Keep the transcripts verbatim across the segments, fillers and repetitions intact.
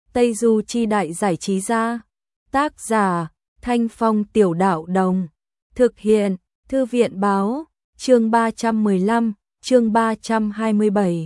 Tây Du Chi Đại Giải Trí Gia. Tác giả Thanh Phong Tiểu Đạo Đồng. Thực hiện Thư viện Báo. Chương ba trăm mười lăm, chương ba trăm hai mươi bảy.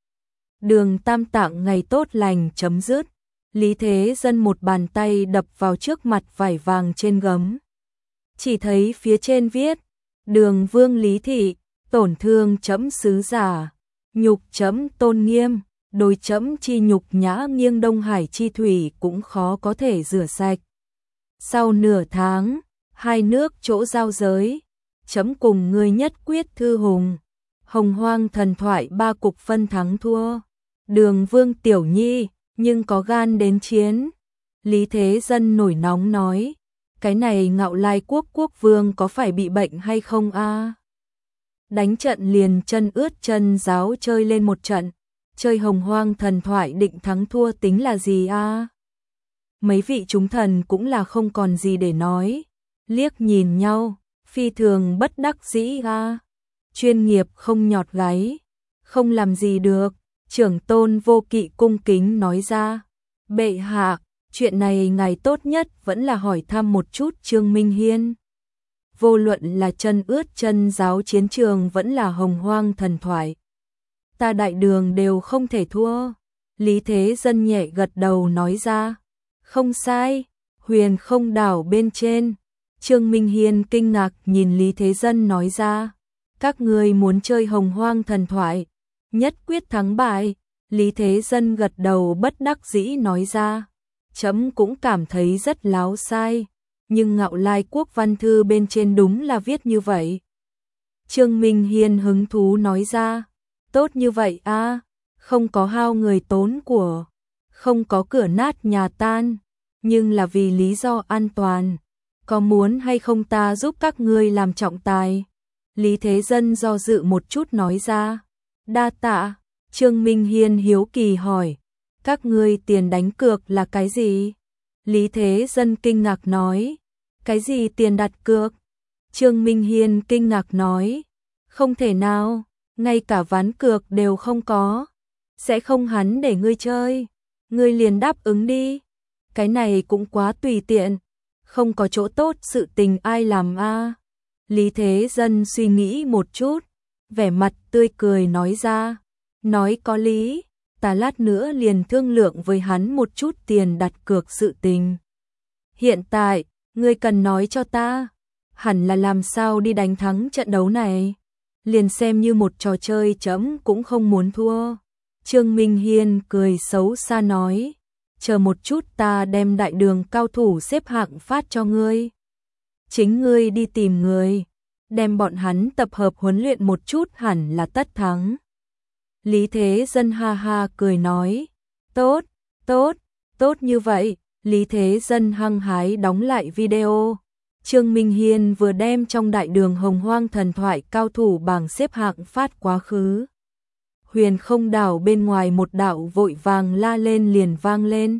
Đường Tam Tạng ngày tốt lành chấm dứt. Lý Thế Dân một bàn tay đập vào trước mặt vải vàng trên gấm. Chỉ thấy phía trên viết: Đường Vương Lý Thị, tổn thương chấm sứ giả, nhục chấm tôn nghiêm, đối chấm chi nhục nhã nghiêng Đông Hải chi thủy cũng khó có thể rửa sạch. Sau nửa tháng, hai nước chỗ giao giới, chấm cùng ngươi nhất quyết thư hùng. Hồng Hoang thần thoại ba cục phân thắng thua. Đường Vương tiểu nhi, nhưng có gan đến chiến. Lý Thế Dân nổi nóng nói, cái này Ngạo Lai quốc quốc vương có phải bị bệnh hay không a? Đánh trận liền chân ướt chân giáo chơi lên một trận, chơi Hồng Hoang thần thoại định thắng thua tính là gì a? Mấy vị chúng thần cũng là không còn gì để nói, liếc nhìn nhau, phi thường bất đắc dĩ a. Chuyên nghiệp không nhọt gáy, không làm gì được. Trưởng tôn Vô Kỵ cung kính nói ra, bệ hạ, chuyện này ngài tốt nhất vẫn là hỏi thăm một chút Trương Minh Hiên. Vô luận là chân ướt chân giáo chiến trường vẫn là Hồng Hoang thần thoại, ta Đại Đường đều không thể thua. Lý Thế Dân nhẹ gật đầu nói ra, không sai. Huyền Không đảo bên trên, Trương Minh Hiên kinh ngạc nhìn Lý Thế Dân nói ra, các ngươi muốn chơi Hồng Hoang thần thoại, nhất quyết thắng bại. Lý Thế Dân gật đầu bất đắc dĩ nói ra, chấm cũng cảm thấy rất láo sai, nhưng Ngạo Lai quốc văn thư bên trên đúng là viết như vậy. Trương Minh Hiên hứng thú nói ra, tốt như vậy a, không có hao người tốn của, không có cửa nát nhà tan, nhưng là vì lý do an toàn, có muốn hay không ta giúp các ngươi làm trọng tài? Lý Thế Dân do dự một chút nói ra, đa tạ. Trương Minh Hiên hiếu kỳ hỏi, các ngươi tiền đánh cược là cái gì? Lý Thế Dân kinh ngạc nói, cái gì tiền đặt cược? Trương Minh Hiên kinh ngạc nói, không thể nào, ngay cả ván cược đều không có, sẽ không hắn để ngươi chơi, ngươi liền đáp ứng đi. Cái này cũng quá tùy tiện, không có chỗ tốt sự tình ai làm a? Lý Thế Dân suy nghĩ một chút, vẻ mặt tươi cười nói ra, nói có lý, ta lát nữa liền thương lượng với hắn một chút tiền đặt cược sự tình. Hiện tại, ngươi cần nói cho ta, hẳn là làm sao đi đánh thắng trận đấu này, liền xem như một trò chơi chấm cũng không muốn thua. Trương Minh Hiên cười xấu xa nói, chờ một chút ta đem Đại Đường cao thủ xếp hạng phát cho ngươi. Chính ngươi đi tìm người, đem bọn hắn tập hợp huấn luyện một chút hẳn là tất thắng. Lý Thế Dân ha ha cười nói, tốt, tốt, tốt như vậy. Lý Thế Dân hăng hái đóng lại video. Trương Minh Hiên vừa đem trong Đại Đường Hồng Hoang thần thoại cao thủ bảng xếp hạng phát quá khứ. Huyền Không đảo bên ngoài một đạo vội vàng la lên liền vang lên.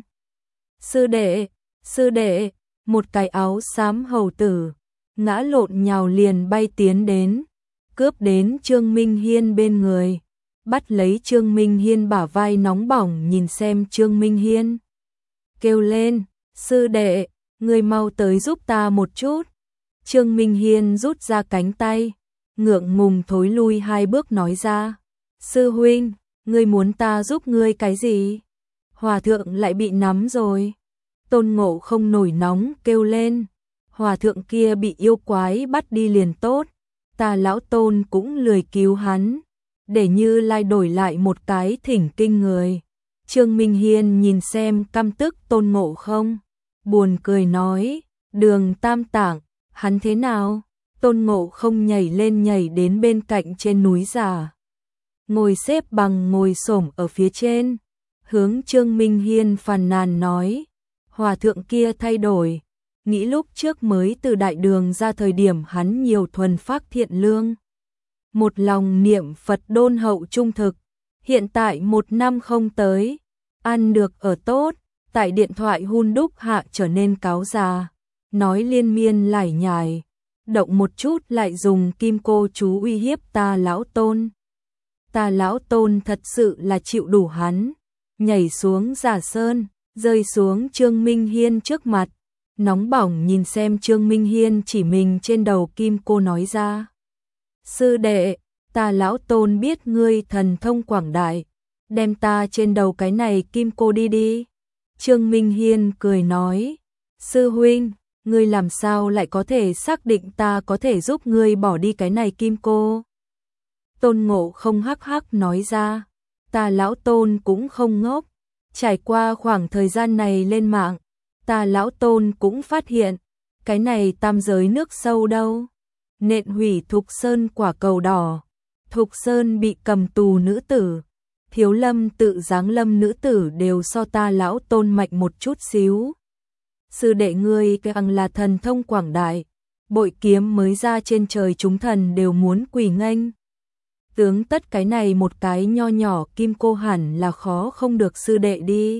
Sư đệ, sư đệ, một cái áo xám hầu tử, ngã lộn nhào liền bay tiến đến, cướp đến Trương Minh Hiên bên người, bắt lấy Trương Minh Hiên bả vai nóng bỏng nhìn xem Trương Minh Hiên. Kêu lên, sư đệ, ngươi mau tới giúp ta một chút. Trương Minh Hiên rút ra cánh tay, ngượng ngùng thối lui hai bước nói ra, sư huynh, ngươi muốn ta giúp ngươi cái gì? Hòa thượng lại bị nắm rồi. Tôn Ngộ Không nổi nóng kêu lên, hòa thượng kia bị yêu quái bắt đi liền tốt, ta lão Tôn cũng lười cứu hắn, để Như Lai đổi lại một cái thỉnh kinh người. Trương Minh Hiên nhìn xem căm tức Tôn Ngộ Không, buồn cười nói, Đường Tam Tạng, hắn thế nào? Tôn Ngộ Không nhảy lên nhảy đến bên cạnh trên núi giả, ngồi xếp bằng ngồi xổm ở phía trên, hướng Trương Minh Hiên phàn nàn nói, hòa thượng kia thay đổi, nghĩ lúc trước mới từ Đại Đường ra thời điểm hắn nhiều thuần phác thiện lương, một lòng niệm Phật đôn hậu trung thực, hiện tại một năm không tới, ăn được ở tốt, tại điện thoại hun đúc hạ trở nên cáo già, nói liên miên lải nhải, động một chút lại dùng kim cô chú uy hiếp ta lão Tôn. Ta lão Tôn thật sự là chịu đủ hắn, nhảy xuống giả sơn, rơi xuống Trương Minh Hiên trước mặt, nóng bỏng nhìn xem Trương Minh Hiên chỉ mình trên đầu kim cô nói ra. Sư đệ, ta lão Tôn biết ngươi thần thông quảng đại, đem ta trên đầu cái này kim cô đi đi. Trương Minh Hiên cười nói, sư huynh, ngươi làm sao lại có thể xác định ta có thể giúp ngươi bỏ đi cái này kim cô? Tôn Ngộ Không hắc hắc nói ra, ta lão Tôn cũng không ngốc, trải qua khoảng thời gian này lên mạng, ta lão Tôn cũng phát hiện, cái này tam giới nước sâu đâu. Nện hủy Thục Sơn quả cầu đỏ, Thục Sơn bị cầm tù nữ tử, Thiếu Lâm tự giáng lâm nữ tử đều so ta lão Tôn mạnh một chút xíu. Sư đệ ngươi càng là thần thông quảng đại, bội kiếm mới ra trên trời chúng thần đều muốn quỳ nghênh. Tướng tất cái này một cái nho nhỏ kim cô hẳn là khó không được sư đệ đi.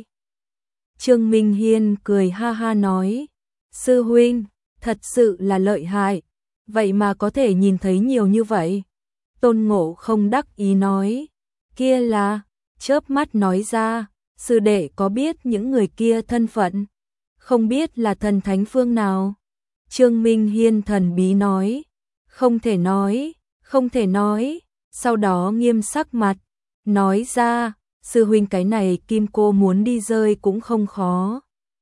Trương Minh Hiên cười ha ha nói, sư huynh, thật sự là lợi hại, vậy mà có thể nhìn thấy nhiều như vậy. Tôn Ngộ Không đắc ý nói, kia là, chớp mắt nói ra, sư đệ có biết những người kia thân phận, không biết là thần thánh phương nào. Trương Minh Hiên thần bí nói, không thể nói, không thể nói, sau đó nghiêm sắc mặt, nói ra, sư huynh cái này kim cô muốn đi rơi cũng không khó.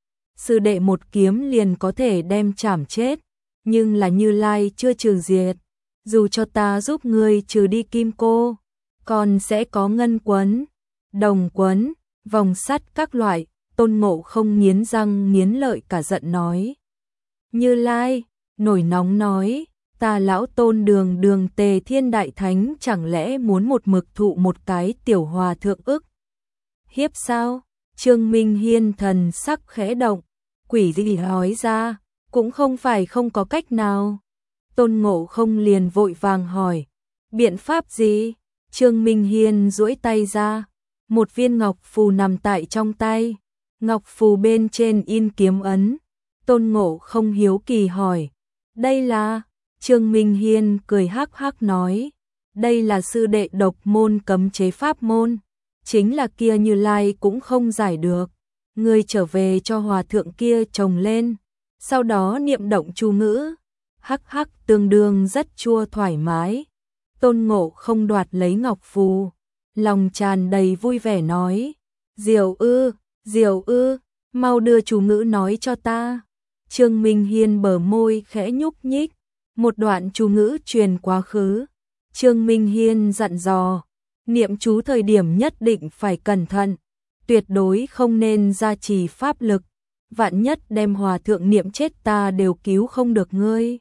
Sư đệ một kiếm liền có thể đem chảm chết, nhưng là Như Lai chưa trừ diệt, dù cho ta giúp ngươi trừ đi kim cô, còn sẽ có ngân quấn, đồng quấn, vòng sắt các loại. Tôn Ngộ Không nghiến răng nghiến lợi cả giận nói. Như Lai, nổi nóng nói, ta lão Tôn đường đường Tề Thiên Đại Thánh chẳng lẽ muốn một mực thụ một cái tiểu hòa thượng ức hiếp sao? Trương Minh Hiên thần sắc khẽ động, quỷ gì nói ra, cũng không phải không có cách nào. Tôn Ngộ Không liền vội vàng hỏi, biện pháp gì? Trương Minh Hiên duỗi tay ra, một viên ngọc phù nằm tại trong tay, ngọc phù bên trên in kiếm ấn. Tôn Ngộ Không hiếu kỳ hỏi, đây là? Trương Minh Hiên cười hắc hắc nói, đây là sư đệ độc môn cấm chế pháp môn, chính là kia Như Lai cũng không giải được, ngươi trở về cho hòa thượng kia trồng lên, sau đó niệm động chú ngữ, hắc hắc tương đương rất chua thoải mái. Tôn Ngộ Không đoạt lấy ngọc phù, lòng tràn đầy vui vẻ nói, diệu ư, diệu ư, mau đưa chú ngữ nói cho ta. Trương Minh Hiên bờ môi khẽ nhúc nhích, một đoạn chú ngữ truyền quá khứ. Trương Minh Hiên dặn dò, niệm chú thời điểm nhất định phải cẩn thận, tuyệt đối không nên gia trì pháp lực, vạn nhất đem hòa thượng niệm chết ta đều cứu không được ngươi.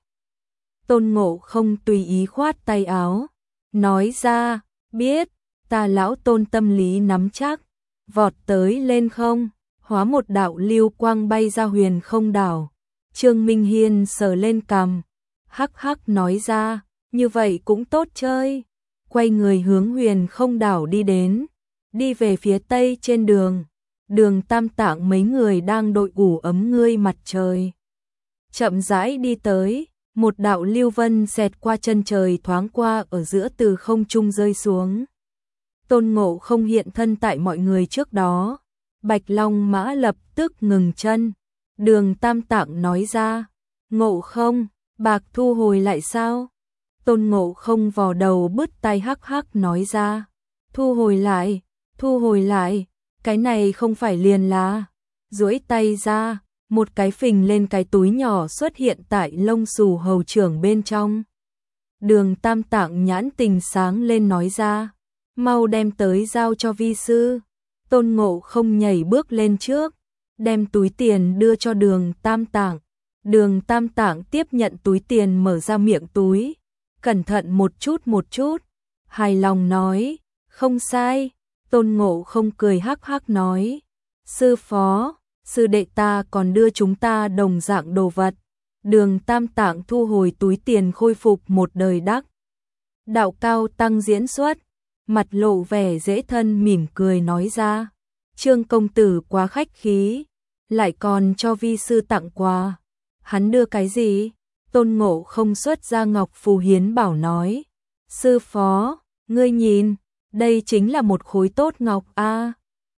Tôn Ngộ Không tùy ý khoát tay áo, nói ra, biết, ta lão Tôn tâm lý nắm chắc, vọt tới lên không, hóa một đạo lưu quang bay ra huyền không đảo. Trương Minh Hiên sờ lên cằm, hắc hắc nói ra, như vậy cũng tốt chơi. Quay người hướng huyền không đảo đi đến, đi về phía tây trên đường, đường Tam Tạng mấy người đang đội ủ ấm ngươi mặt trời. Chậm rãi đi tới, một đạo lưu vân xẹt qua chân trời thoáng qua ở giữa từ không trung rơi xuống. Tôn Ngộ Không hiện thân tại mọi người trước đó, Bạch Long Mã lập tức ngừng chân. Đường Tam Tạng nói ra, Ngộ Không, bạc thu hồi lại sao? Tôn Ngộ Không vò đầu bứt tay hắc hắc nói ra, thu hồi lại, thu hồi lại, cái này không phải liền là. Duỗi tay ra, một cái phình lên cái túi nhỏ xuất hiện tại lông xù hầu trưởng bên trong. Đường Tam Tạng nhãn tình sáng lên nói ra, mau đem tới giao cho vi sư. Tôn Ngộ Không nhảy bước lên trước, đem túi tiền đưa cho đường Tam Tạng. Đường Tam Tạng tiếp nhận túi tiền mở ra miệng túi, cẩn thận một chút một chút, hài lòng nói, không sai. Tôn Ngộ Không cười hắc hắc nói, sư phó, sư đệ ta còn đưa chúng ta đồng dạng đồ vật. Đường Tam Tạng thu hồi túi tiền khôi phục một đời đắc đạo cao tăng diễn xuất, mặt lộ vẻ dễ thân mỉm cười nói ra, Trương công tử quá khách khí, lại còn cho vi sư tặng quà. Hắn đưa cái gì? Tôn Ngộ Không xuất ra ngọc phù hiến bảo nói, sư phó, ngươi nhìn, đây chính là một khối tốt ngọc a.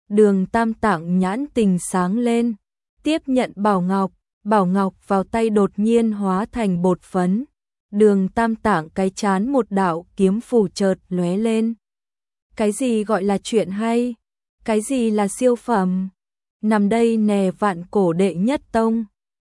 Đường Tam Tạng nhãn tình sáng lên, tiếp nhận bảo ngọc, bảo ngọc vào tay đột nhiên hóa thành bột phấn. Đường Tam Tạng cái chán một đạo kiếm phù chợt lóe lên. Cái gì gọi là chuyện hay? Cái gì là siêu phẩm? Nằm đây nè vạn cổ đệ nhất tông.